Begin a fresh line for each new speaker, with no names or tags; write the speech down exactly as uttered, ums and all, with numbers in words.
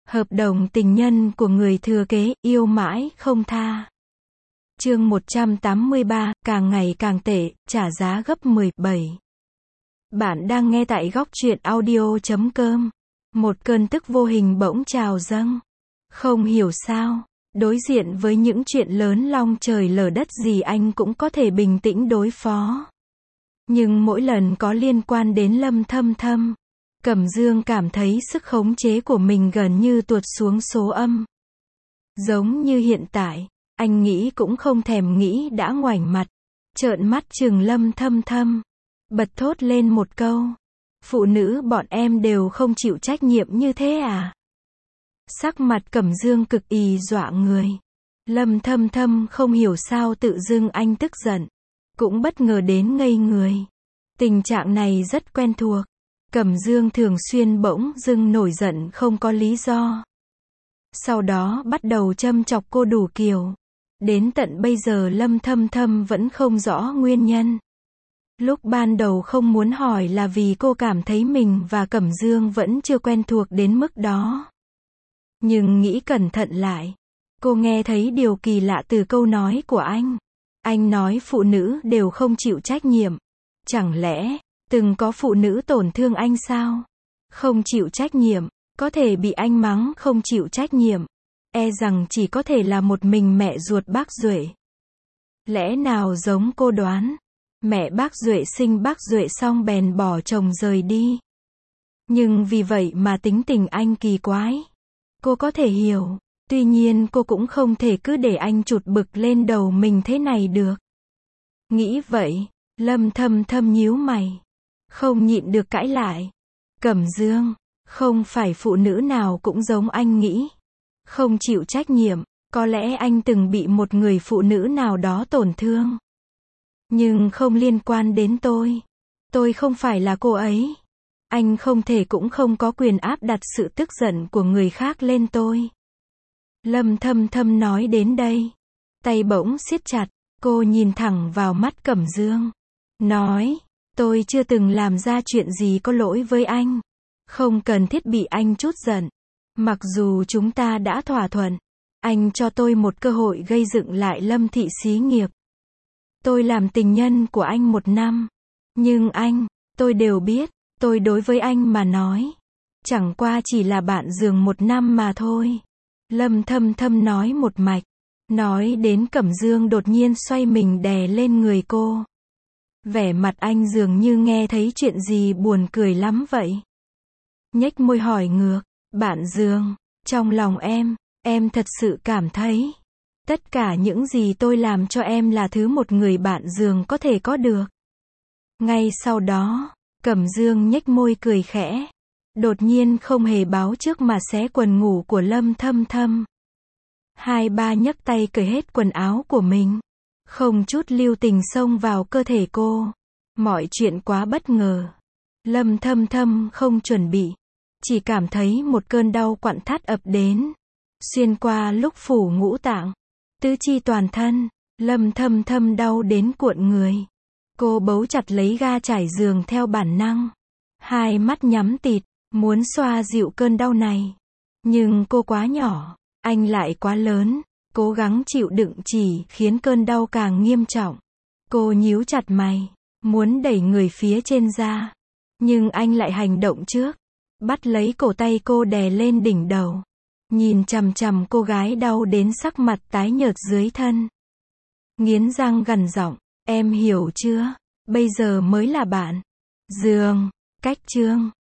Hợp đồng tình nhân của người thừa kế, yêu mãi không tha. Chương một trăm tám mươi ba, càng ngày càng tệ, trả giá gấp mười bảy. Bạn đang nghe tại góc truyện audio chấm com. Một cơn tức vô hình bỗng trào dâng. Không hiểu sao, đối diện với những chuyện lớn long trời lở đất gì anh cũng có thể bình tĩnh đối phó. Nhưng mỗi lần có liên quan đến Lâm Thâm Thâm, Cẩm Dương cảm thấy sức khống chế của mình gần như tuột xuống số âm. Giống như hiện tại, anh nghĩ cũng không thèm nghĩ đã ngoảnh mặt, trợn mắt trừng Lâm Thâm Thâm, bật thốt lên một câu. Phụ nữ bọn em đều không chịu trách nhiệm như thế à? Sắc mặt Cẩm Dương cực kỳ dọa người. Lâm Thâm Thâm không hiểu sao tự dưng anh tức giận, cũng bất ngờ đến ngây người. Tình trạng này rất quen thuộc. Cẩm Dương thường xuyên bỗng dưng nổi giận không có lý do. Sau đó bắt đầu châm chọc cô đủ kiểu. Đến tận bây giờ Lâm Thâm Thâm vẫn không rõ nguyên nhân. Lúc ban đầu không muốn hỏi là vì cô cảm thấy mình và Cẩm Dương vẫn chưa quen thuộc đến mức đó. Nhưng nghĩ cẩn thận lại, cô nghe thấy điều kỳ lạ từ câu nói của anh. Anh nói phụ nữ đều không chịu trách nhiệm. Chẳng lẽ, từng có phụ nữ tổn thương anh sao? Không chịu trách nhiệm, có thể bị anh mắng không chịu trách nhiệm. E rằng chỉ có thể là một mình mẹ ruột bác Duệ. Lẽ nào giống cô đoán, mẹ bác Duệ sinh bác Duệ xong bèn bỏ chồng rời đi. Nhưng vì vậy mà tính tình anh kỳ quái. Cô có thể hiểu, tuy nhiên cô cũng không thể cứ để anh trụt bực lên đầu mình thế này được. Nghĩ vậy, Lâm Thâm Thâm nhíu mày, không nhịn được cãi lại. Cẩm Dương, không phải phụ nữ nào cũng giống anh nghĩ. Không chịu trách nhiệm, có lẽ anh từng bị một người phụ nữ nào đó tổn thương. Nhưng không liên quan đến tôi. Tôi không phải là cô ấy. Anh không thể cũng không có quyền áp đặt sự tức giận của người khác lên tôi. Lâm Thâm Thâm nói đến đây, tay bỗng siết chặt, cô nhìn thẳng vào mắt Cẩm Dương. Nói, tôi chưa từng làm ra chuyện gì có lỗi với anh. Không cần thiết bị anh trút giận. Mặc dù chúng ta đã thỏa thuận, anh cho tôi một cơ hội gây dựng lại Lâm thị xí nghiệp. Tôi làm tình nhân của anh một năm. Nhưng anh, tôi đều biết, tôi đối với anh mà nói, chẳng qua chỉ là bạn giường một năm mà thôi. Lâm Thâm Thâm nói một mạch, nói đến Cẩm Dương đột nhiên xoay mình đè lên người cô. Vẻ mặt anh dường như nghe thấy chuyện gì buồn cười lắm vậy. Nhếch môi hỏi ngược, bạn Dương, trong lòng em, em thật sự cảm thấy, tất cả những gì tôi làm cho em là thứ một người bạn giường có thể có được. Ngay sau đó, Cẩm Dương nhếch môi cười khẽ, đột nhiên không hề báo trước mà xé quần ngủ của Lâm Thâm Thâm. Hai ba nhấc tay cởi hết quần áo của mình, không chút lưu tình xông vào cơ thể cô. Mọi chuyện quá bất ngờ. Lâm Thâm Thâm không chuẩn bị, chỉ cảm thấy một cơn đau quặn thắt ập đến, xuyên qua lúc phủ ngũ tạng, tứ chi toàn thân. Lâm Thâm Thâm đau đến cuộn người. Cô bấu chặt lấy ga trải giường theo bản năng, hai mắt nhắm tịt, muốn xoa dịu cơn đau này. Nhưng cô quá nhỏ, anh lại quá lớn, cố gắng chịu đựng chỉ khiến cơn đau càng nghiêm trọng. Cô nhíu chặt mày, muốn đẩy người phía trên ra, nhưng anh lại hành động trước, bắt lấy cổ tay cô đè lên đỉnh đầu, nhìn chằm chằm cô gái đau đến sắc mặt tái nhợt dưới thân. Nghiến răng gằn giọng, em hiểu chưa? Bây giờ mới là bạn. Dương, cách chương.